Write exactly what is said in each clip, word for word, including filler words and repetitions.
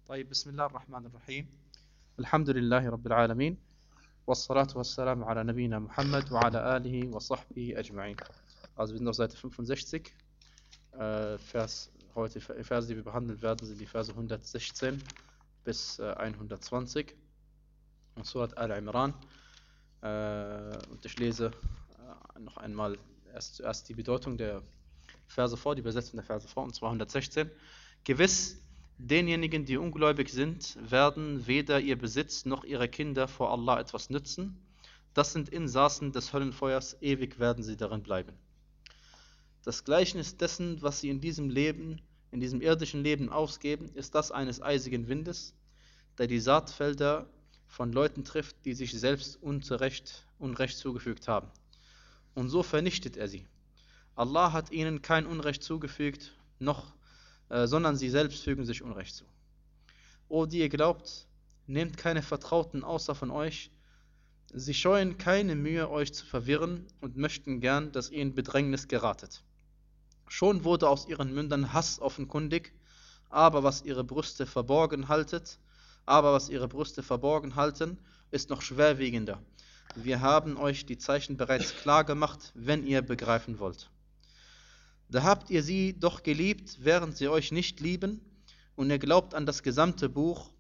طيب بسم الله الرحمن الرحيم الحمد لله رب العالمين والصلاة والسلام على نبينا Muhammad وعلى آله وصحبه أجمعين. Also wir sind auf Seite fünfundsechzig, äh, Vers, heute Verse, die wir behandeln werden, sind die Verse hundertsechzehn bis äh, hundertzwanzig und Surat Al-Imran. Äh, und ich lese äh, noch einmal erst zuerst die Bedeutung der Verse vor, die Übersetzung der Verse vor, und zwar hundertsechzehn. Gewiss, denjenigen, die ungläubig sind, werden weder ihr Besitz noch ihre Kinder vor Allah etwas nützen. Das sind Insassen des Höllenfeuers, ewig werden sie darin bleiben. Das Gleichnis dessen, was sie in diesem Leben, in diesem irdischen Leben ausgeben, ist das eines eisigen Windes, der die Saatfelder von Leuten trifft, die sich selbst Unrecht, Unrecht zugefügt haben. Und so vernichtet er sie. Allah hat ihnen kein Unrecht zugefügt, noch sondern sie selbst fügen sich Unrecht zu. O die ihr glaubt, nehmt keine Vertrauten außer von euch, sie scheuen keine Mühe, euch zu verwirren und möchten gern, dass ihr in Bedrängnis geratet. Schon wurde aus ihren Mündern Hass offenkundig, aber was ihre Brüste verborgen haltet, aber was ihre Brüste verborgen halten, ist noch schwerwiegender. Wir haben euch die Zeichen bereits klar gemacht, wenn ihr begreifen wollt. Da habt ihr sie doch geliebt, während sie euch nicht lieben, und ihr glaubt an das gesamte Buch,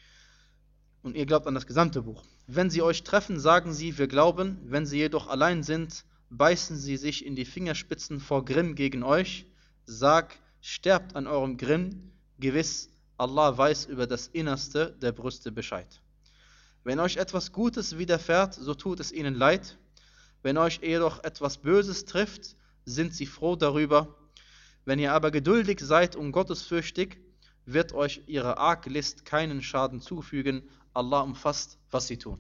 und ihr glaubt an das gesamte Buch. Wenn sie euch treffen, sagen sie, wir glauben, wenn sie jedoch allein sind, beißen sie sich in die Fingerspitzen vor Grimm gegen euch. Sag, sterbt an eurem Grimm, gewiss, Allah weiß über das Innerste der Brüste Bescheid. Wenn euch etwas Gutes widerfährt, so tut es ihnen leid. Wenn euch jedoch etwas Böses trifft, sind sie froh darüber. Wenn ihr aber geduldig seid und gottesfürchtig, wird euch ihre Arglist keinen Schaden zufügen. Allah umfasst, was sie tun.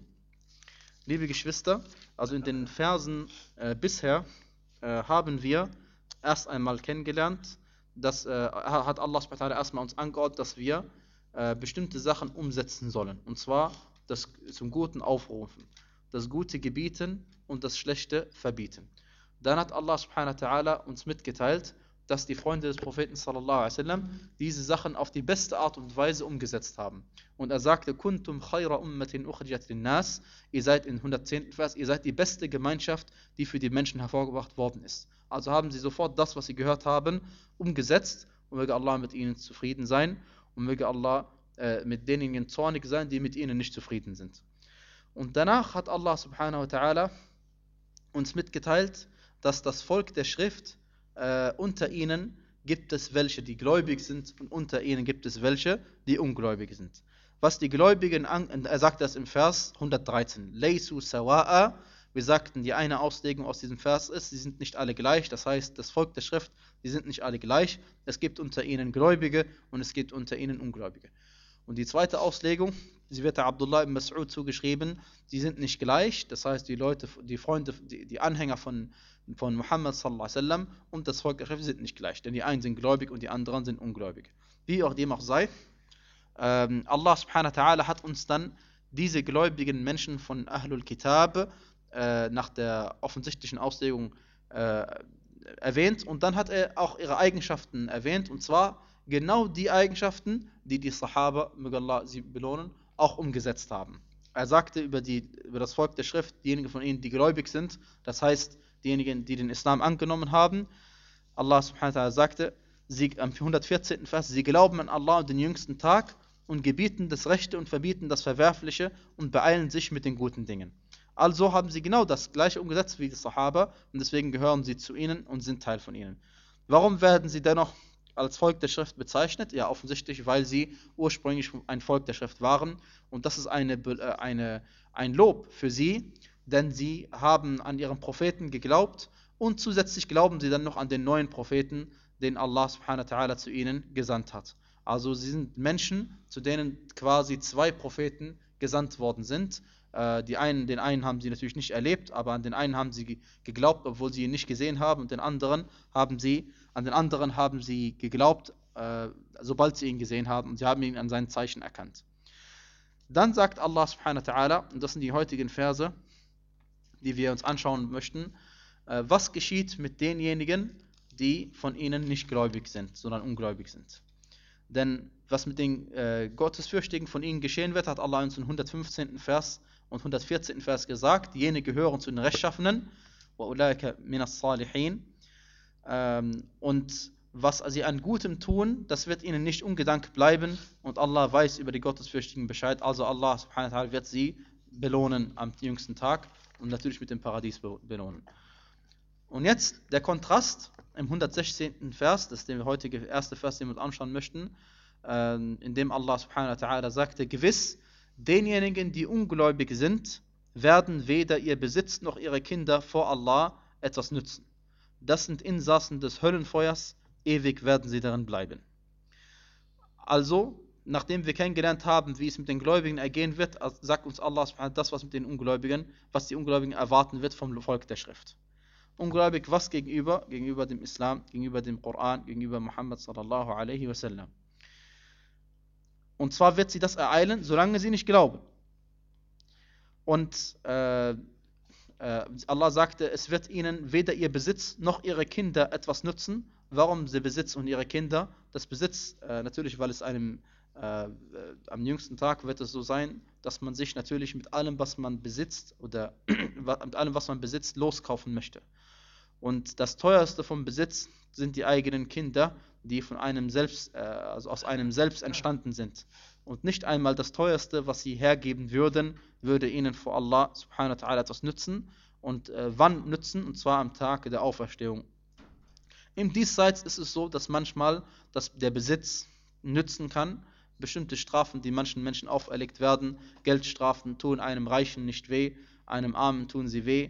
Liebe Geschwister, also in den Versen äh, bisher äh, haben wir erst einmal kennengelernt, dass äh, hat Allah subhanahu wa ta'ala erstmal uns angeordnet, dass wir äh, bestimmte Sachen umsetzen sollen. Und zwar das zum Guten aufrufen, das Gute gebieten und das Schlechte verbieten. Dann hat Allah subhanahu wa ta'ala uns mitgeteilt, dass die Freunde des Propheten sallallahu alaihi wasallam diese Sachen auf die beste Art und Weise umgesetzt haben. Und er sagte, Kuntum khayra ummatin ukhrijat linnas, ihr seid in hundertzehnten Vers, ihr seid die beste Gemeinschaft, die für die Menschen hervorgebracht worden ist. Also haben sie sofort das, was sie gehört haben, umgesetzt, und möge Allah mit ihnen zufrieden sein und möge Allah äh, mit denjenigen zornig sein, die mit ihnen nicht zufrieden sind. Und danach hat Allah subhanahu wa ta'ala uns mitgeteilt, dass das Volk der Schrift, äh, unter ihnen gibt es welche, die gläubig sind, und unter ihnen gibt es welche, die ungläubig sind. Was die Gläubigen, an, er sagt das im Vers hundertdreizehn, Laysu sawa'a, wir sagten, die eine Auslegung aus diesem Vers ist, sie sind nicht alle gleich, das heißt, das Volk der Schrift, die sind nicht alle gleich, es gibt unter ihnen Gläubige und es gibt unter ihnen Ungläubige. Und die zweite Auslegung, sie wird der Abdullah ibn Mas'ud zugeschrieben, die sind nicht gleich, das heißt, die Leute, die Freunde, die, die Anhänger von, von Muhammad sallallahu alaihi wasallam und das Volk der Schrift sind nicht gleich, denn die einen sind gläubig und die anderen sind ungläubig. Wie auch dem auch sei, ähm, Allah subhanahu wa ta'ala hat uns dann diese gläubigen Menschen von Ahlul Kitab äh, nach der offensichtlichen Auslegung äh, erwähnt, und dann hat er auch ihre Eigenschaften erwähnt, und zwar genau die Eigenschaften, die die Sahaba, möge Allah sie belohnen, auch umgesetzt haben. Er sagte über, die, über das Volk der Schrift, diejenigen von ihnen, die gläubig sind, das heißt, diejenigen, die den Islam angenommen haben, Allah subhanahu wa ta'ala sagte, sie, am hundertvierzehnten Vers, sie glauben an Allah und den jüngsten Tag und gebieten das Rechte und verbieten das Verwerfliche und beeilen sich mit den guten Dingen. Also haben sie genau das gleiche umgesetzt wie die Sahaba, und deswegen gehören sie zu ihnen und sind Teil von ihnen. Warum werden sie dennoch als Volk der Schrift bezeichnet? Ja, offensichtlich, weil sie ursprünglich ein Volk der Schrift waren, und das ist eine, eine, ein Lob für sie, denn sie haben an ihren Propheten geglaubt und zusätzlich glauben sie dann noch an den neuen Propheten, den Allah subhanahu wa ta'ala zu ihnen gesandt hat. Also sie sind Menschen, zu denen quasi zwei Propheten gesandt worden sind. Äh, die einen, den einen haben sie natürlich nicht erlebt, aber an den einen haben sie geglaubt, obwohl sie ihn nicht gesehen haben, und den anderen haben sie, an den anderen haben sie geglaubt, äh, sobald sie ihn gesehen haben, und sie haben ihn an seinen Zeichen erkannt. Dann sagt Allah subhanahu wa ta'ala, und das sind die heutigen Verse, die wir uns anschauen möchten, äh, was geschieht mit denjenigen, die von ihnen nicht gläubig sind, sondern ungläubig sind. Denn was mit den äh, Gottesfürchtigen von ihnen geschehen wird, hat Allah uns im hundertfünfzehnten Vers und hundertvierzehnten Vers gesagt, jene gehören zu den Rechtschaffenen, وَأُولَٰئِكَ مِنَ الصَّالِحِينَ. Ähm, und was sie an Gutem tun, das wird ihnen nicht ungedankt bleiben und Allah weiß über die Gottesfürchtigen Bescheid, also Allah subhanahu wa ta'ala wird sie belohnen am jüngsten Tag und natürlich mit dem Paradies belohnen. Und jetzt der Kontrast im hundertsechzehnten Vers, das ist der heutige erste Vers, den wir uns anschauen möchten, äh, in dem Allah subhanahu wa ta'ala sagte, gewiss, denjenigen, die ungläubig sind, werden weder ihr Besitz noch ihre Kinder vor Allah etwas nützen. Das sind Insassen des Höllenfeuers, ewig werden sie darin bleiben. Also, nachdem wir kennengelernt haben, wie es mit den Gläubigen ergehen wird, sagt uns Allah subhanahu wa ta'ala das, was mit den Ungläubigen, was die Ungläubigen erwarten wird vom Volk der Schrift. Ungläubig was gegenüber? Gegenüber dem Islam, gegenüber dem Koran, gegenüber Muhammad sallallahu alaihi wasallam. Und zwar wird sie das ereilen, solange sie nicht glauben. Und äh, äh, Allah sagte, es wird ihnen weder ihr Besitz noch ihre Kinder etwas nützen. Warum der Besitz und ihre Kinder? Das Besitz, äh, natürlich, weil es einem äh, äh, am jüngsten Tag wird es so sein, dass man sich natürlich mit allem, was man besitzt oder mit allem, was man besitzt, loskaufen möchte. Und das teuerste vom Besitz sind die eigenen Kinder, die von einem selbst, äh, also aus einem selbst entstanden sind. Und nicht einmal das teuerste, was sie hergeben würden, würde ihnen vor Allah subhanahu wa ta'ala etwas nützen. Und äh, wann nützen? Und zwar am Tag der Auferstehung. Im Diesseits ist es so, dass manchmal dass der Besitz nützen kann. Bestimmte Strafen, die manchen Menschen auferlegt werden, Geldstrafen tun einem Reichen nicht weh, einem Armen tun sie weh.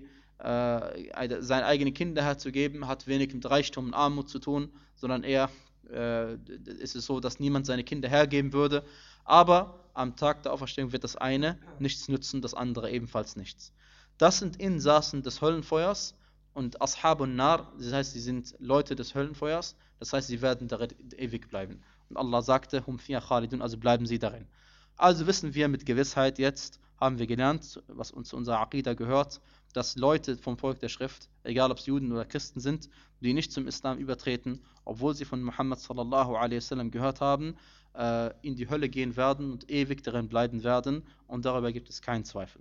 Äh, seine eigenen Kinder herzugeben, hat wenig mit Reichtum und Armut zu tun, sondern eher äh, ist es so, dass niemand seine Kinder hergeben würde. Aber am Tag der Auferstehung wird das eine nichts nützen, das andere ebenfalls nichts. Das sind Insassen des Höllenfeuers und Ashabun Nar, das heißt, sie sind Leute des Höllenfeuers, das heißt, sie werden darin ewig bleiben. Und Allah sagte, hum fiha khalidun, also bleiben sie darin. Also wissen wir mit Gewissheit jetzt, haben wir gelernt, was uns zu unserer Aqidah gehört, dass Leute vom Volk der Schrift, egal ob es Juden oder Christen sind, die nicht zum Islam übertreten, obwohl sie von Muhammad sallallahu alaihi wasallam gehört haben, äh, in die Hölle gehen werden und ewig darin bleiben werden und darüber gibt es keinen Zweifel.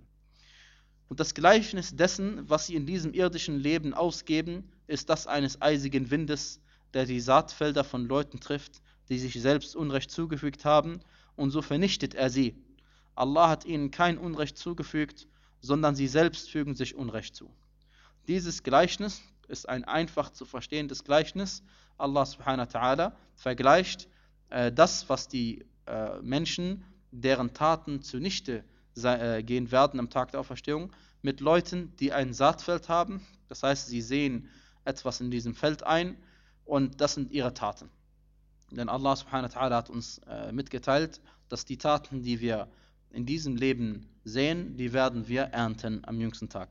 Und das Gleichnis dessen, was sie in diesem irdischen Leben ausgeben, ist das eines eisigen Windes, der die Saatfelder von Leuten trifft, die sich selbst Unrecht zugefügt haben, und so vernichtet er sie. Allah hat ihnen kein Unrecht zugefügt, sondern sie selbst fügen sich Unrecht zu. Dieses Gleichnis ist ein einfach zu verstehendes Gleichnis. Allah subhanahu wa ta'ala vergleicht äh, das, was die äh, Menschen, deren Taten zunichte äh, gehen werden am Tag der Auferstehung, mit Leuten, die ein Saatfeld haben. Das heißt, sie sehen etwas in diesem Feld ein und das sind ihre Taten. Denn Allah subhanahu wa ta'ala hat uns äh, mitgeteilt, dass die Taten, die wir in diesem Leben sehen, die werden wir ernten am jüngsten Tag.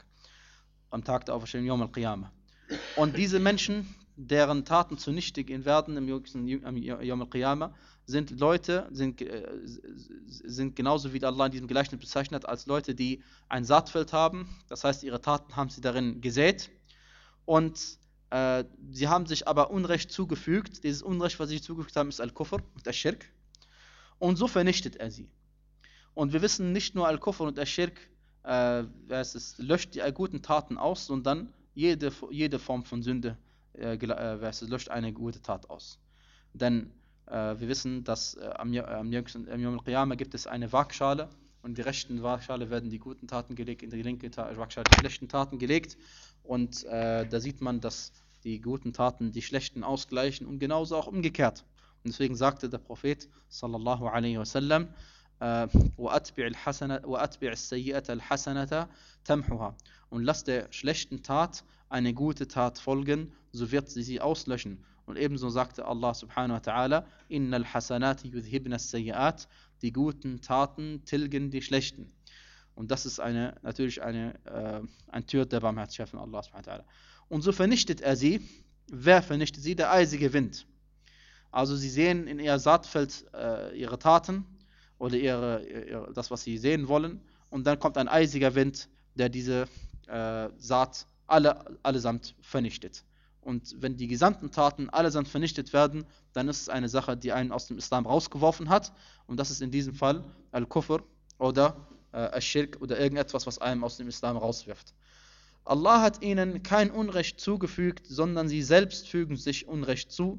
Am Tag der Auferstehung, Yawm al-Qiyamah. Und diese Menschen, deren Taten zunichte gehen werden im Yawm al-Qiyamah, sind Leute, sind, äh, sind genauso wie Allah in diesem Gleichnis bezeichnet, als Leute, die ein Saatfeld haben. Das heißt, ihre Taten haben sie darin gesät. Und äh, sie haben sich aber Unrecht zugefügt. Dieses Unrecht, was sie sich zugefügt haben, ist Al-Kufr und Al-Shirk. Und so vernichtet er sie. Und wir wissen, nicht nur Al-Kufr und Al-Shirk äh, es löscht die guten Taten aus, sondern jede, jede Form von Sünde äh, es löscht eine gute Tat aus. Denn äh, wir wissen, dass äh, am Yawm al-Qiyamah gibt es eine Waagschale und in die rechten Waagschale werden die guten Taten gelegt, in die linke Waagschale die schlechten Taten gelegt. Und äh, da sieht man, dass die guten Taten die schlechten ausgleichen und genauso auch umgekehrt. Und deswegen sagte der Prophet sallallahu alaihi wasallam, وَأَتْبِعِ السَّيِّئَةَ الْحَسَنَةَ تَمْحُهَا. Und lass der schlechten Tat eine gute Tat folgen, so wird sie sie auslöschen. Und ebenso sagte Allah subhanahu wa ta'ala, إِنَّ الْحَسَنَاتِ يُذْهِبْنَ السَّيِّئَاتِ. Die guten Taten tilgen die schlechten. Und das ist eine, natürlich eine, äh, ein Tür der Barmherzigkeit von Allah subhanahu wa ta'ala. Und so vernichtet er sie. Wer vernichtet sie? Der eisige Wind. Also sie sehen in ihr Saatfeld äh, ihre Taten oder ihre, ihre, das, was sie sehen wollen. Und dann kommt ein eisiger Wind, der diese äh, Saat alle, allesamt vernichtet. Und wenn die gesamten Taten allesamt vernichtet werden, dann ist es eine Sache, die einen aus dem Islam rausgeworfen hat. Und das ist in diesem Fall Al-Kufr oder äh, Al-Shirk oder irgendetwas, was einem aus dem Islam rauswirft. Allah hat ihnen kein Unrecht zugefügt, sondern sie selbst fügen sich Unrecht zu.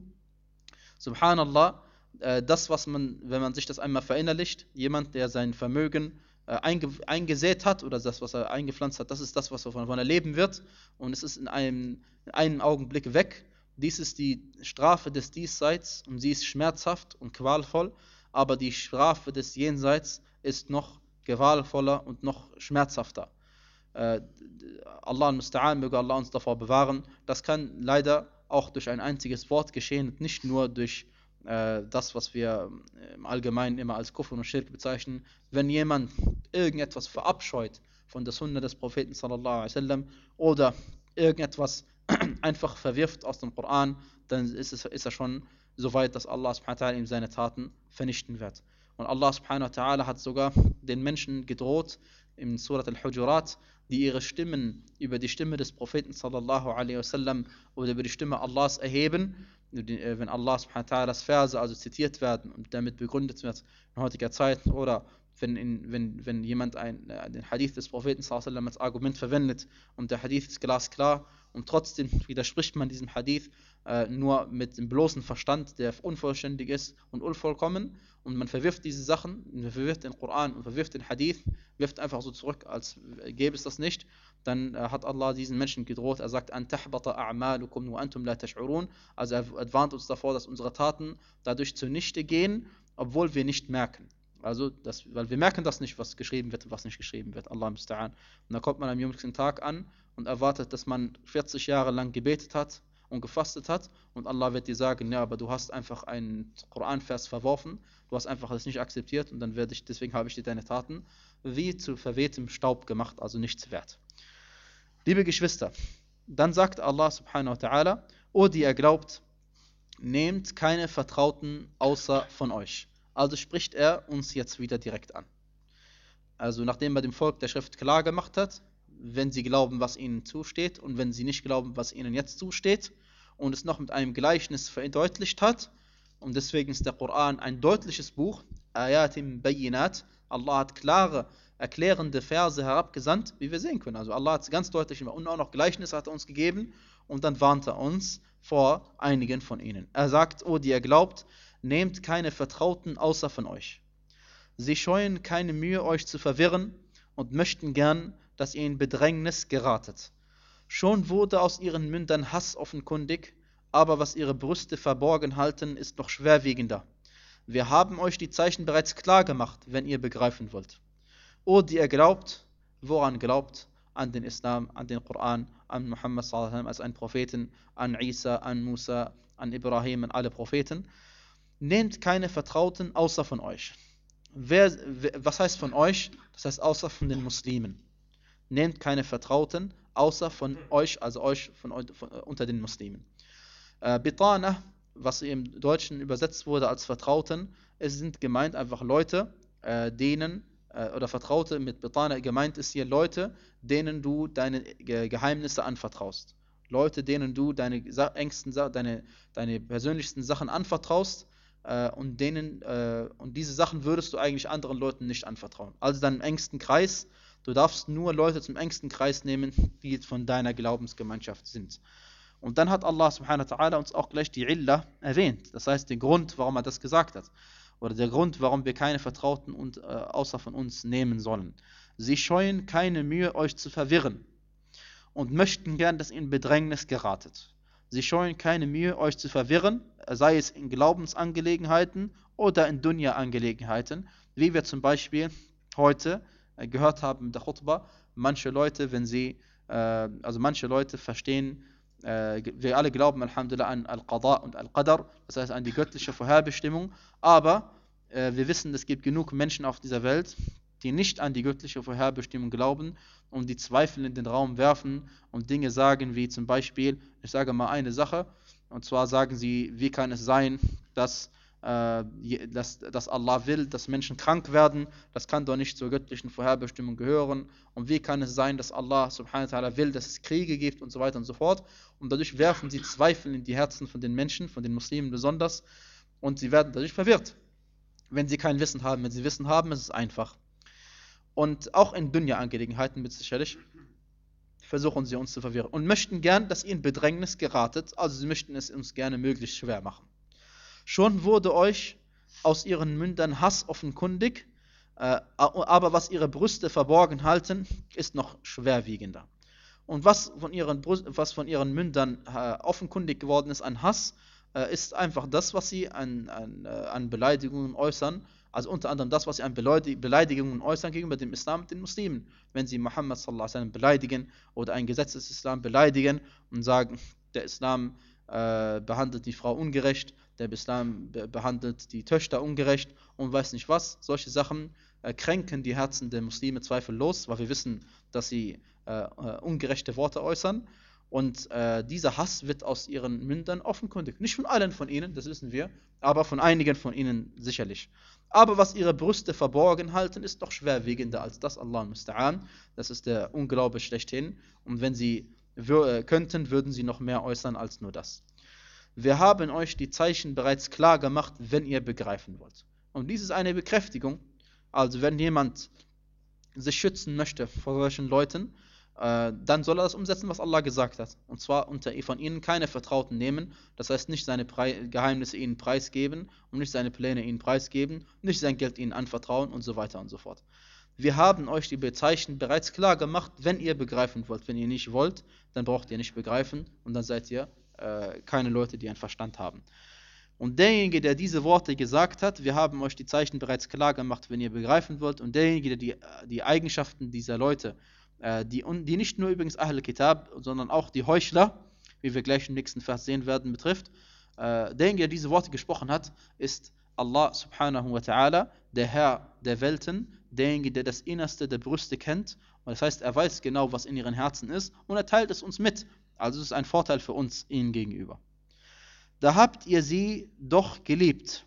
Subhanallah, äh, das, was man, wenn man sich das einmal verinnerlicht, jemand, der sein Vermögen äh, einge, eingesät hat oder das, was er eingepflanzt hat, das ist das, was er von, von er leben wird. Und es ist in einem, in einem Augenblick weg. Dies ist die Strafe des Diesseits und sie ist schmerzhaft und qualvoll, aber die Strafe des Jenseits ist noch qualvoller und noch schmerzhafter. Äh, Allah al-Musta'an, möge Allah uns davor bewahren. Das kann leider auch durch ein einziges Wort geschehen und nicht nur durch äh, das, was wir im Allgemeinen immer als Kufr und Schirk bezeichnen. Wenn jemand irgendetwas verabscheut von der Sunna des Propheten sallallahu alaihi wasallam oder irgendetwas einfach verwirft aus dem Koran, dann ist, es, ist er schon so weit, dass Allah subhanahu wa ta'ala ihm seine Taten vernichten wird. Und Allah subhanahu wa ta'ala hat sogar den Menschen gedroht in Surat al-Hujurat, die ihre Stimmen über die Stimme des Propheten sallallahu alaihi wasallam oder über die Stimme Allahs erheben, wenn Allah subhanahu wa ta'alas Verse also zitiert werden und damit begründet wird in heutiger Zeit, oder wenn, in, wenn, wenn jemand ein, äh, den Hadith des Propheten sallallahu alaihi wasallam als Argument verwendet und der Hadith ist glasklar und trotzdem widerspricht man diesem Hadith äh, nur mit dem bloßen Verstand, der unvollständig ist und unvollkommen, und man verwirft diese Sachen, man verwirft den Koran und verwirft den Hadith, wirft einfach so zurück, als gäbe es das nicht, dann äh, hat Allah diesen Menschen gedroht. Er sagt, an tahbata a'malukum wa antum la tash'urun. Also er, er warnt uns davor, dass unsere Taten dadurch zunichte gehen, obwohl wir nicht merken. Also, das, weil wir merken das nicht, was geschrieben wird und was nicht geschrieben wird. Allah musta'an. Und da kommt man am jüngsten Tag an und erwartet, dass man vierzig Jahre lang gebetet hat und gefastet hat, und Allah wird dir sagen, ja, aber du hast einfach einen Koranvers verworfen, du hast einfach das nicht akzeptiert, und dann werde ich, deswegen habe ich dir deine Taten wie zu verwehtem Staub gemacht, also nichts wert. Liebe Geschwister, dann sagt Allah subhanahu wa ta'ala, o die ihr glaubt, nehmt keine Vertrauten außer von euch. Also spricht er uns jetzt wieder direkt an. Also nachdem er dem Volk der Schrift klar gemacht hat, wenn sie glauben, was ihnen zusteht, und wenn sie nicht glauben, was ihnen jetzt zusteht, und es noch mit einem Gleichnis verdeutlicht hat, und deswegen ist der Koran ein deutliches Buch, Ayatim Bayinat, Allah hat klare, erklärende Verse herabgesandt, wie wir sehen können. Also Allah hat es ganz deutlich, und auch noch Gleichnisse hat er uns gegeben, und dann warnt er uns vor einigen von ihnen. Er sagt, o die ihr glaubt, nehmt keine Vertrauten außer von euch. Sie scheuen keine Mühe, euch zu verwirren, und möchten gern, dass ihr in Bedrängnis geratet. Schon wurde aus ihren Mündern Hass offenkundig, aber was ihre Brüste verborgen halten, ist noch schwerwiegender. Wir haben euch die Zeichen bereits klar gemacht, wenn ihr begreifen wollt. O die ihr glaubt, woran glaubt? An den Islam, an den Koran, an Muhammad sallallahu alaihi wasallam als einen Propheten, an Isa, an Musa, an Ibrahim, an alle Propheten. Nehmt keine Vertrauten außer von euch. Wer, was heißt von euch? Das heißt außer von den Muslimen. Nehmt keine Vertrauten außer von euch, also euch von, von, unter den Muslimen. Äh, Bitana, was im Deutschen übersetzt wurde als Vertrauten, es sind gemeint einfach Leute, äh, denen, äh, oder Vertraute mit Bitana gemeint ist hier Leute, denen du deine Ge Geheimnisse anvertraust. Leute, denen du deine engsten, deine, deine persönlichsten Sachen anvertraust, äh, und denen, äh, und diese Sachen würdest du eigentlich anderen Leuten nicht anvertrauen. Also deinem engsten Kreis. Du darfst nur Leute zum engsten Kreis nehmen, die von deiner Glaubensgemeinschaft sind. Und dann hat Allah subhanahu wa ta'ala uns auch gleich die Illa erwähnt. Das heißt, den Grund, warum er das gesagt hat. Oder der Grund, warum wir keine Vertrauten und, äh, außer von uns nehmen sollen. Sie scheuen keine Mühe, euch zu verwirren, und möchten gern, dass ihr in Bedrängnis geratet. Sie scheuen keine Mühe, euch zu verwirren, sei es in Glaubensangelegenheiten oder in Dunya-Angelegenheiten, wie wir zum Beispiel heute gehört haben in der Khutbah. Manche Leute, wenn sie, äh, also manche Leute verstehen, äh, wir alle glauben, Alhamdulillah, an Al-Qada und Al-Qadar, das heißt an die göttliche Vorherbestimmung, aber äh, wir wissen, es gibt genug Menschen auf dieser Welt, die nicht an die göttliche Vorherbestimmung glauben und die Zweifel in den Raum werfen und Dinge sagen, wie zum Beispiel, ich sage mal eine Sache, und zwar sagen sie, wie kann es sein, dass äh, dass, dass Allah will, dass Menschen krank werden, das kann doch nicht zur göttlichen Vorherbestimmung gehören. Und wie kann es sein, dass Allah subhanahu wa ta'ala will, dass es Kriege gibt und so weiter und so fort. Und dadurch werfen sie Zweifel in die Herzen von den Menschen, von den Muslimen besonders, und sie werden dadurch verwirrt. Wenn sie kein Wissen haben, wenn sie Wissen haben, ist es einfach. Und auch in Dunya-Angelegenheiten mit sicherlich versuchen sie uns zu verwirren und möchten gern, dass ihr in Bedrängnis geratet, also sie möchten es uns gerne möglichst schwer machen. Schon wurde euch aus ihren Mündern Hass offenkundig, äh, aber was ihre Brüste verborgen halten, ist noch schwerwiegender. Und was von ihren, Brüst, was von ihren Mündern äh, offenkundig geworden ist an Hass, äh, ist einfach das, was sie an, an, äh, an Beleidigungen äußern. Also unter anderem das, was sie an Beleidigungen äußern gegenüber dem Islam und den Muslimen. Wenn sie Muhammad sallallahu alaihi wasallam beleidigen oder ein Gesetz des Islam beleidigen und sagen, der Islam äh, behandelt die Frau ungerecht, der Islam be behandelt die Töchter ungerecht und weiß nicht was. Solche Sachen äh, kränken die Herzen der Muslime zweifellos, weil wir wissen, dass sie äh, äh, ungerechte Worte äußern. Und äh, dieser Hass wird aus ihren Mündern offenkundig. Nicht von allen von ihnen, das wissen wir, aber von einigen von ihnen sicherlich. Aber was ihre Brüste verborgen halten, ist doch schwerwiegender als das, Allah musta'an. Das ist der Unglaube schlechthin. Und wenn sie äh, könnten, würden sie noch mehr äußern als nur das. Wir haben euch die Zeichen bereits klar gemacht, wenn ihr begreifen wollt. Und dies ist eine Bekräftigung. Also wenn jemand sich schützen möchte vor solchen Leuten, dann soll er das umsetzen, was Allah gesagt hat. Und zwar unter von ihnen keine Vertrauten nehmen, das heißt nicht seine Pre Geheimnisse ihnen preisgeben und nicht seine Pläne ihnen preisgeben, nicht sein Geld ihnen anvertrauen und so weiter und so fort. Wir haben euch die Bezeichnungen bereits klar gemacht, wenn ihr begreifen wollt. Wenn ihr nicht wollt, dann braucht ihr nicht begreifen und dann seid ihr äh, keine Leute, die einen Verstand haben. Und derjenige, der diese Worte gesagt hat, wir haben euch die Zeichen bereits klar gemacht, wenn ihr begreifen wollt, und derjenige, der die, die Eigenschaften dieser Leute, Die, die nicht nur übrigens Ahl Kitab, sondern auch die Heuchler, wie wir gleich im nächsten Vers sehen werden, betrifft. Äh, derjenige, der diese Worte gesprochen hat, ist Allah subhanahu wa ta'ala, der Herr der Welten, derjenige, der das Innerste der Brüste kennt. Und das heißt, er weiß genau, was in ihren Herzen ist und er teilt es uns mit. Also es ist ein Vorteil für uns ihnen gegenüber. Da habt ihr sie doch geliebt.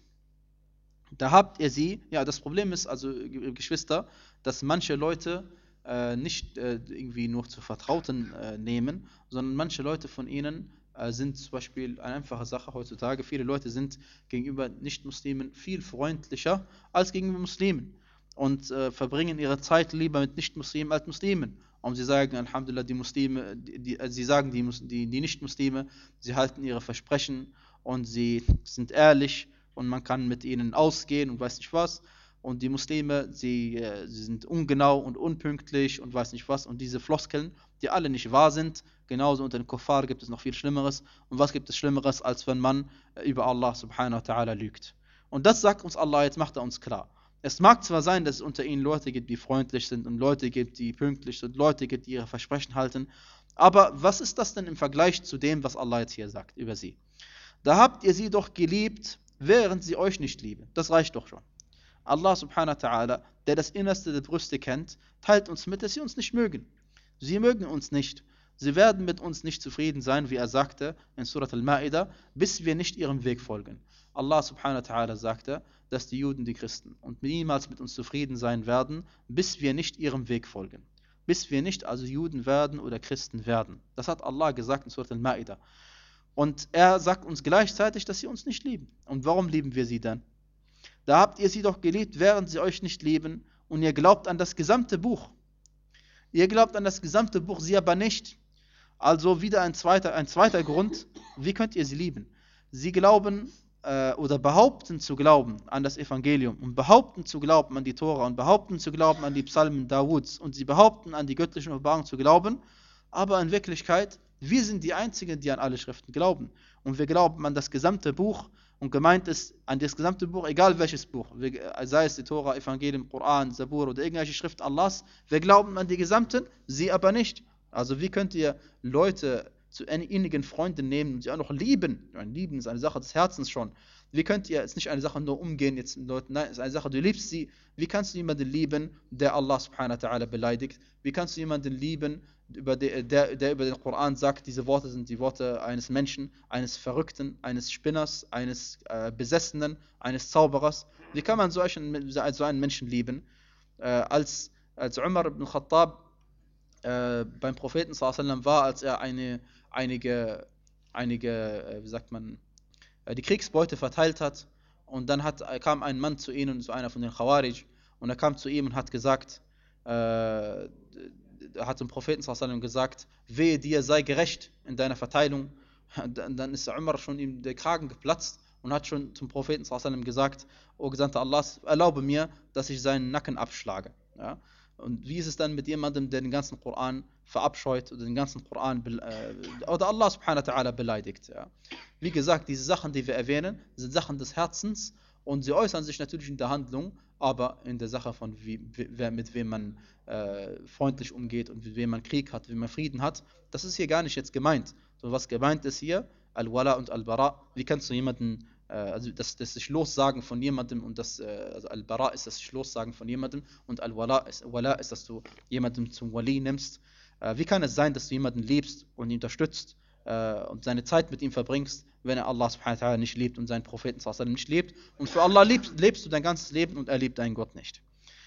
Da habt ihr sie, ja, das Problem ist also, Geschwister, dass manche Leute Äh, nicht äh, irgendwie nur zu Vertrauten äh, nehmen, sondern manche Leute von ihnen äh, sind zum Beispiel eine einfache Sache heutzutage. Viele Leute sind gegenüber Nicht-Muslimen viel freundlicher als gegenüber Muslimen und äh, verbringen ihre Zeit lieber mit Nicht-Muslimen als Muslimen. Und sie sagen, Alhamdulillah, die Muslime, die, die, äh, sie sagen, die, die, die Nicht-Muslime, sie halten ihre Versprechen und sie sind ehrlich und man kann mit ihnen ausgehen und weiß nicht was. Und die Muslime, sie, äh, sie sind ungenau und unpünktlich und weiß nicht was. Und diese Floskeln, die alle nicht wahr sind, genauso unter den Kuffar gibt es noch viel Schlimmeres. Und was gibt es Schlimmeres, als wenn man äh, über Allah subhanahu wa ta'ala lügt? Und das sagt uns Allah, jetzt macht er uns klar. Es mag zwar sein, dass es unter ihnen Leute gibt, die freundlich sind und Leute gibt, die pünktlich sind, Leute gibt, die ihre Versprechen halten. Aber was ist das denn im Vergleich zu dem, was Allah jetzt hier sagt über sie? Da habt ihr sie doch geliebt, während sie euch nicht lieben. Das reicht doch schon. Allah subhanahu wa ta'ala, der das Innerste der Brüste kennt, teilt uns mit, dass sie uns nicht mögen. Sie mögen uns nicht. Sie werden mit uns nicht zufrieden sein, wie er sagte in Surat al-Ma'idah, bis wir nicht ihrem Weg folgen. Allah subhanahu wa ta'ala sagte, dass die Juden, die Christen, und niemals mit uns zufrieden sein werden, bis wir nicht ihrem Weg folgen. Bis wir nicht also Juden werden oder Christen werden. Das hat Allah gesagt in Surat al-Ma'idah. Und er sagt uns gleichzeitig, dass sie uns nicht lieben. Und warum lieben wir sie dann? Da habt ihr sie doch geliebt, während sie euch nicht lieben, und ihr glaubt an das gesamte Buch. Ihr glaubt an das gesamte Buch, sie aber nicht. Also wieder ein zweiter, ein zweiter Grund, wie könnt ihr sie lieben? Sie glauben äh, oder behaupten zu glauben an das Evangelium und behaupten zu glauben an die Tora und behaupten zu glauben an die Psalmen Davuds und sie behaupten an die göttlichen Offenbarungen zu glauben, aber in Wirklichkeit, wir sind die Einzigen, die an alle Schriften glauben. Und wir glauben an das gesamte Buch. Und gemeint ist an das gesamte Buch, egal welches Buch, sei es die Tora, Evangelium, Koran, Zabur oder irgendwelche Schriften Allahs, wir glauben an die gesamten, sie aber nicht. Also wie könnt ihr Leute zu innigen Freunden nehmen und sie auch noch lieben? Lieben ist eine Sache des Herzens schon. Wie könnt ihr, es ist nicht eine Sache nur umgehen jetzt mit Leuten, nein, es ist eine Sache, du liebst sie. Wie kannst du jemanden lieben, der Allah subhanahu wa ta'ala beleidigt? Wie kannst du jemanden lieben, über der, der, der über den Koran sagt, diese Worte sind die Worte eines Menschen, eines Verrückten, eines Spinners, eines äh, Besessenen, eines Zauberers? Wie kann man solchen, so einen Menschen lieben? Äh, als, als Umar ibn Khattab äh, beim Propheten sallallahu alaihi wasallam war, als er eine, einige, einige äh, wie sagt man, äh, die Kriegsbeute verteilt hat, und dann hat, kam ein Mann zu ihnen, so einer von den Khawarij, und er kam zu ihm und hat gesagt, äh, er hat zum Propheten sallallahu alaihi wasallam gesagt, wehe dir, sei gerecht in deiner Verteilung. Dann ist Umar schon ihm der Kragen geplatzt und hat schon zum Propheten sallallahu alaihi wasallam gesagt, O Gesandter Allahs, erlaube mir, dass ich seinen Nacken abschlage. Ja? Und wie ist es dann mit jemandem, der den ganzen Koran verabscheut oder den ganzen Koran äh, oder Allah subhanahu wa ta'ala beleidigt? Ja? Wie gesagt, diese Sachen, die wir erwähnen, sind Sachen des Herzens, und sie äußern sich natürlich in der Handlung, aber in der Sache von wie, wer, mit wem man äh, freundlich umgeht und mit wem man Krieg hat, wie man Frieden hat, das ist hier gar nicht jetzt gemeint. So, was gemeint ist hier, Al-Wala und Al-Bara. Wie kannst du jemanden, äh, also das, das sich lossagen von jemandem, und das, äh, also Al-Bara ist das sich lossagen von jemandem, und Al-Wala ist, Wala ist, dass du jemanden zum Wali nimmst. Äh, wie kann es sein, dass du jemanden liebst und ihn unterstützt äh, und seine Zeit mit ihm verbringst, wenn er Allah subhanahu wa ta'ala nicht liebt und seinen Propheten sallallahu alaihi wasallam nicht liebt? Und für Allah lebst, lebst du dein ganzes Leben und er liebt deinen Gott nicht.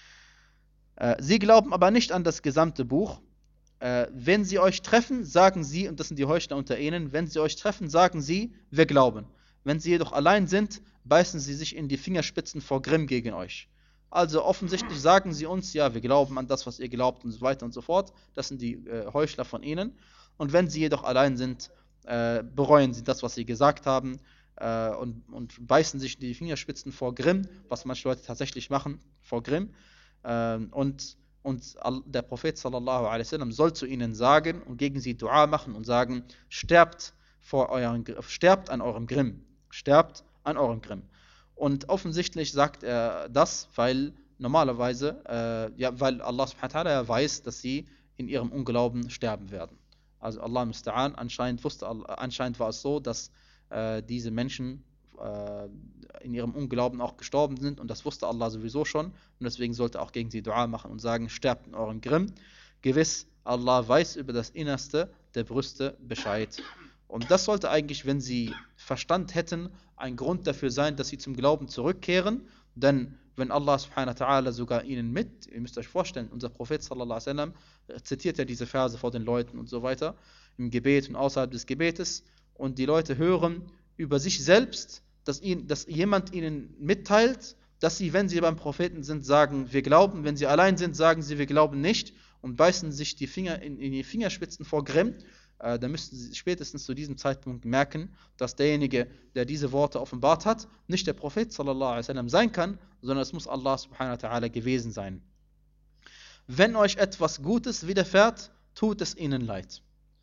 Äh, sie glauben aber nicht an das gesamte Buch. Äh, wenn sie euch treffen, sagen sie, und das sind die Heuchler unter ihnen, wenn sie euch treffen, sagen sie, wir glauben. Wenn sie jedoch allein sind, beißen sie sich in die Fingerspitzen vor Grimm gegen euch. Also offensichtlich sagen sie uns, ja, wir glauben an das, was ihr glaubt, und so weiter und so fort. Das sind die äh, Heuchler von ihnen. Und wenn sie jedoch allein sind, äh, bereuen sie das, was sie gesagt haben, äh, und, und beißen sich in die Fingerspitzen vor Grimm, was manche Leute tatsächlich machen, vor Grimm. Äh, und, und der Prophet sallallahu alaihi wasallam soll zu ihnen sagen und gegen sie Dua machen und sagen, sterbt, vor euren, sterbt an eurem Grimm. Sterbt an eurem Grimm. Und offensichtlich sagt er das, weil normalerweise, äh, ja, weil Allah subhanahu wa ta'ala weiß, dass sie in ihrem Unglauben sterben werden. Also Allah musta'an, anscheinend wusste, anscheinend war es so, dass äh, diese Menschen äh, in ihrem Unglauben auch gestorben sind, und das wusste Allah sowieso schon, und deswegen sollte er auch gegen sie Dua machen und sagen, sterbt in eurem Grimm. Gewiss, Allah weiß über das Innerste der Brüste Bescheid. Und das sollte eigentlich, wenn sie Verstand hätten, ein Grund dafür sein, dass sie zum Glauben zurückkehren. Denn wenn Allah subhanahu wa ta'ala sogar ihnen mit, ihr müsst euch vorstellen, unser Prophet sallallahu alaihi wasallam zitiert ja diese Verse vor den Leuten und so weiter, im Gebet und außerhalb des Gebetes, und die Leute hören über sich selbst, dass, ihnen, dass jemand ihnen mitteilt, dass sie, wenn sie beim Propheten sind, sagen, wir glauben, wenn sie allein sind, sagen sie, wir glauben nicht, und beißen sich die Finger in, in die Fingerspitzen vor Grimm. Äh, da müssten sie spätestens zu diesem Zeitpunkt merken, dass derjenige, der diese Worte offenbart hat, nicht der Prophet sallallahu alaihi wasallam sein kann, sondern es muss Allah subhanahu wa ta'ala gewesen sein. Wenn euch etwas Gutes widerfährt, tut es ihnen leid.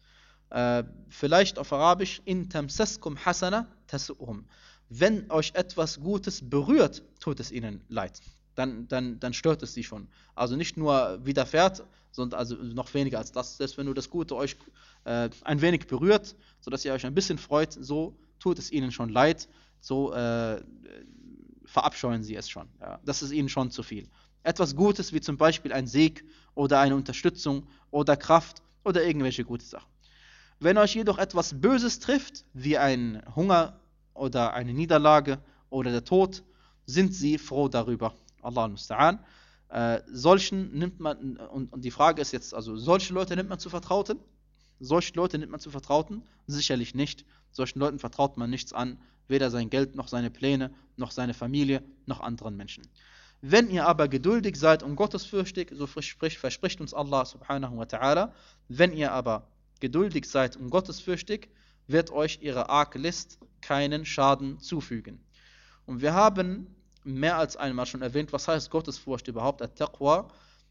Äh, vielleicht auf Arabisch, in tamsaskum hasana tasu'hum. Wenn euch etwas Gutes berührt, tut es ihnen leid. Dann, dann, dann stört es sie schon. Also nicht nur widerfährt, sondern also noch weniger als das. Selbst wenn nur das Gute euch äh, ein wenig berührt, sodass ihr euch ein bisschen freut, so tut es ihnen schon leid, so äh, verabscheuen sie es schon. Ja. Das ist ihnen schon zu viel. Etwas Gutes wie zum Beispiel ein Sieg oder eine Unterstützung oder Kraft oder irgendwelche gute Sachen. Wenn euch jedoch etwas Böses trifft, wie ein Hunger oder eine Niederlage oder der Tod, sind sie froh darüber. Allah al-Musta'an. Äh, solchen nimmt man, und, und die Frage ist jetzt, also solche Leute nimmt man zu Vertrauten? Solche Leute nimmt man zu Vertrauten? Sicherlich nicht. Solchen Leuten vertraut man nichts an, weder sein Geld, noch seine Pläne, noch seine Familie, noch anderen Menschen. Wenn ihr aber geduldig seid und gottesfürchtig, so verspricht, verspricht uns Allah subhanahu wa ta'ala, wenn ihr aber geduldig seid und gottesfürchtig, wird euch ihre Arglist keinen Schaden zufügen. Und wir haben mehr als einmal schon erwähnt, was heißt Gottesfurcht überhaupt, At-Taqwa.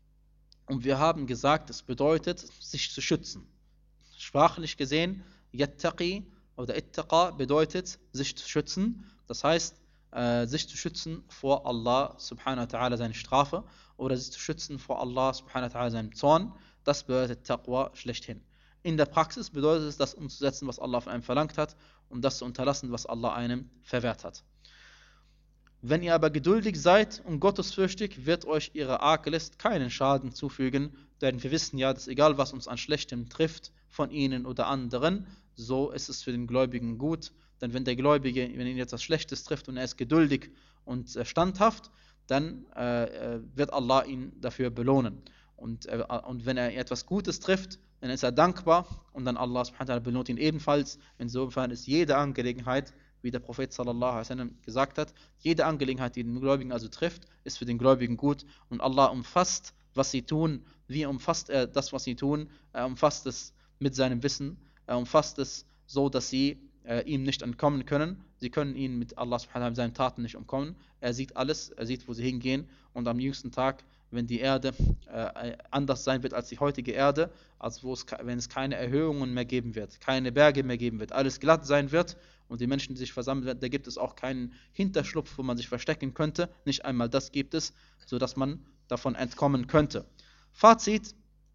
Und wir haben gesagt, es bedeutet, sich zu schützen. Sprachlich gesehen, Yattaqi oder Ittaqa bedeutet, sich zu schützen. Das heißt, äh, sich zu schützen vor Allah subhanahu wa ta'ala seine Strafe, oder sich zu schützen vor Allah subhanahu wa ta'ala seinem Zorn. Das bedeutet Taqwa schlechthin. In der Praxis bedeutet es, das umzusetzen, was Allah von einem verlangt hat, und das zu unterlassen, was Allah einem verwehrt hat. Wenn ihr aber geduldig seid und gottesfürchtig, wird euch ihre Arglist keinen Schaden zufügen, denn wir wissen ja, dass egal was uns an Schlechtem trifft, von ihnen oder anderen, so ist es für den Gläubigen gut. Denn wenn der Gläubige, wenn ihn etwas Schlechtes trifft und er ist geduldig und äh, standhaft, dann äh, wird Allah ihn dafür belohnen. Und, äh, und wenn er etwas Gutes trifft, dann ist er dankbar und dann Allah subhanahu wa ta'ala belohnt ihn ebenfalls. Insofern ist jede Angelegenheit, wie der Prophet sallallahu alaihi wasallam gesagt hat, jede Angelegenheit, die den Gläubigen also trifft, ist für den Gläubigen gut und Allah umfasst, was sie tun. Wie umfasst er das, was sie tun? Er umfasst es mit seinem Wissen, er umfasst es so, dass sie äh, ihm nicht entkommen können. Sie können ihn mit Allah subhanahu wa ta'ala seinen Taten nicht entkommen. Er sieht alles, er sieht, wo sie hingehen und am jüngsten Tag, wenn die Erde äh, anders sein wird als die heutige Erde, also wo es, wenn es keine Erhöhungen mehr geben wird, keine Berge mehr geben wird, alles glatt sein wird und die Menschen, die sich versammeln werden, da gibt es auch keinen Hinterschlupf, wo man sich verstecken könnte, nicht einmal das gibt es, sodass man davon entkommen könnte. Fazit,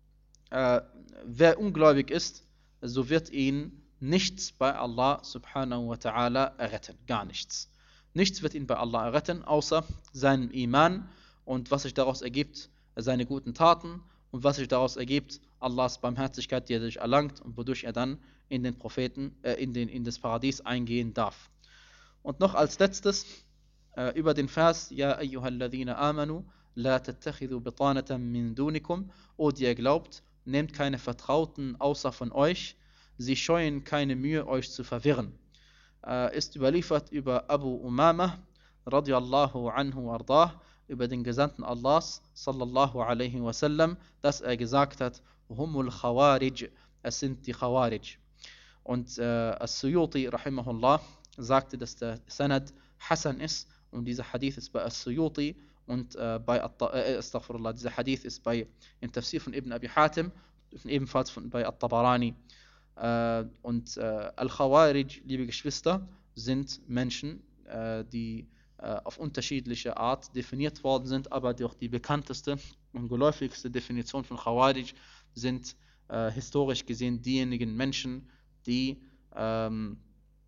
äh, wer ungläubig ist, so wird ihn nichts bei Allah subhanahu wa ta'ala erretten, gar nichts. Nichts wird ihn bei Allah erretten, außer seinem Iman und was sich daraus ergibt, seine guten Taten und was sich daraus ergibt, Allahs Barmherzigkeit, die er durch erlangt und wodurch er dann in den Propheten, äh, in, den, in das Paradies eingehen darf. Und noch als letztes äh, über den Vers, Ja ayyuhalladhina amanu, la tattakhidhu bitanatan min dunikum, O die ihr glaubt, nehmt keine Vertrauten außer von euch, sie scheuen keine Mühe, euch zu verwirren. Äh, ist überliefert über Abu Umama, radiallahu anhu ardah, über den Gesandten Allahs, sallallahu alaihi wasallam, dass er gesagt hat, Humul Khawarij, es sind die Khawarij. Und äh, As-Suyuti, rahimahullah, sagte, dass der Sanad Hassan ist, und dieser Hadith ist bei As-Suyuti, und äh, bei, äh, astaghfirullah, dieser Hadith ist bei, im Tafsir von Ibn Abi Hatim, ebenfalls von, bei At-Tabarani. Äh, und äh, Al-Khawarij, liebe Geschwister, sind Menschen, äh, die auf unterschiedliche Art definiert worden sind, aber doch die bekannteste und geläufigste Definition von Khawarij sind äh, historisch gesehen diejenigen Menschen, die ähm,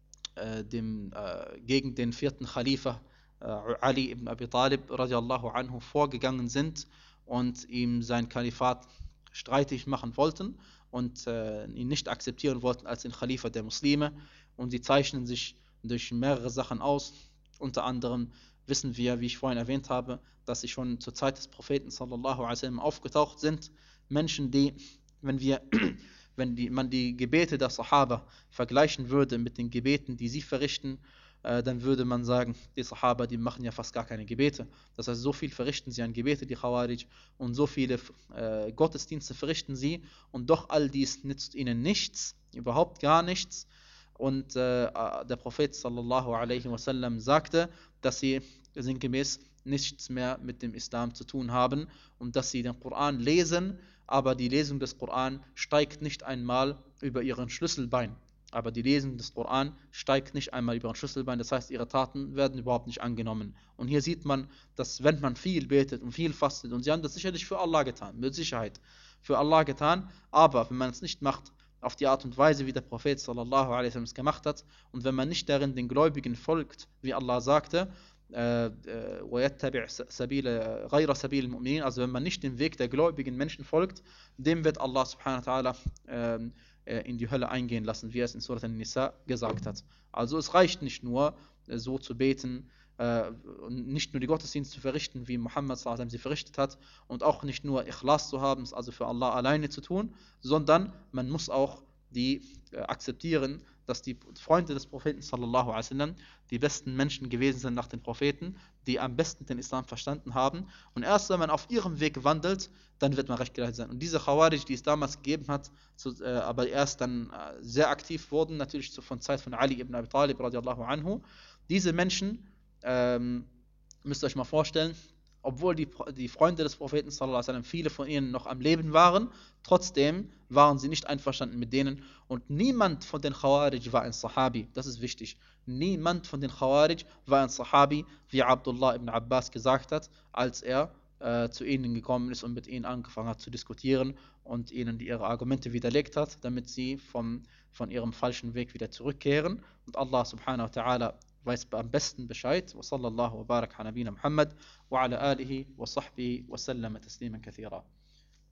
äh, dem, äh, gegen den vierten Khalifa äh, Ali ibn Abi Talib radiallahu anhu vorgegangen sind und ihm sein Kalifat streitig machen wollten und äh, ihn nicht akzeptieren wollten als den Khalifa der Muslime, und sie zeichnen sich durch mehrere Sachen aus. Unter anderem wissen wir, wie ich vorhin erwähnt habe, dass sie schon zur Zeit des Propheten sallallahu alaihi wasallam aufgetaucht sind. Menschen, die, wenn wir, wenn die, man die Gebete der Sahaba vergleichen würde mit den Gebeten, die sie verrichten, äh, dann würde man sagen, die Sahaba, die machen ja fast gar keine Gebete. Das heißt, so viel verrichten sie an Gebete, die Khawarij, und so viele äh, Gottesdienste verrichten sie, und doch all dies nützt ihnen nichts, überhaupt gar nichts. Und äh, der Prophet sallallahu alaihi wasallam sagte, dass sie sinngemäß nichts mehr mit dem Islam zu tun haben und dass sie den Koran lesen, aber die Lesung des Koran steigt nicht einmal über ihren Schlüsselbein. Aber die Lesung des Koran steigt nicht einmal über ihren Schlüsselbein, das heißt, ihre Taten werden überhaupt nicht angenommen. Und hier sieht man, dass wenn man viel betet und viel fastet, und sie haben das sicherlich für Allah getan, mit Sicherheit für Allah getan, aber wenn man es nicht macht, auf die Art und Weise, wie der Prophet sallallahu alaihi wasallam es gemacht hat, und wenn man nicht darin den Gläubigen folgt, wie Allah sagte, äh, also wenn man nicht dem Weg der gläubigen Menschen folgt, dem wird Allah subhanahu wa ta'ala äh, in die Hölle eingehen lassen, wie er es in Surat An-Nisa gesagt hat. Also es reicht nicht nur, äh, so zu beten, äh, und nicht nur die Gottesdienste zu verrichten, wie Muhammad sallallahu alaihi wasallam sie verrichtet hat, und auch nicht nur Ikhlas zu haben, also für Allah alleine zu tun, sondern man muss auch die äh, akzeptieren, dass die Freunde des Propheten sallallahu alaihi wasallam die besten Menschen gewesen sind nach den Propheten, die am besten den Islam verstanden haben, und erst wenn man auf ihrem Weg wandelt, dann wird man rechtgeleitet sein. Und diese Khawarij, die es damals gegeben hat, zu, äh, aber erst dann äh, sehr aktiv wurden, natürlich zu, von Zeit von Ali ibn Abi Talib radiallahu anhu, diese Menschen, ähm, müsst ihr euch mal vorstellen, obwohl die, die Freunde des Propheten sallallahu alaihi wasallam, viele von ihnen noch am Leben waren, trotzdem waren sie nicht einverstanden mit denen, und niemand von den Khawarij war ein Sahabi, das ist wichtig, niemand von den Khawarij war ein Sahabi, wie Abdullah ibn Abbas gesagt hat, als er äh, zu ihnen gekommen ist und mit ihnen angefangen hat zu diskutieren und ihnen ihre Argumente widerlegt hat, damit sie vom, von ihrem falschen Weg wieder zurückkehren, und Allah subhanahu wa ta'ala weiß am besten Bescheid. Wa sallallahu wa barak ala nabina Muhammad wa ala alihi wa sahbihi wa sallama tasliman kathira.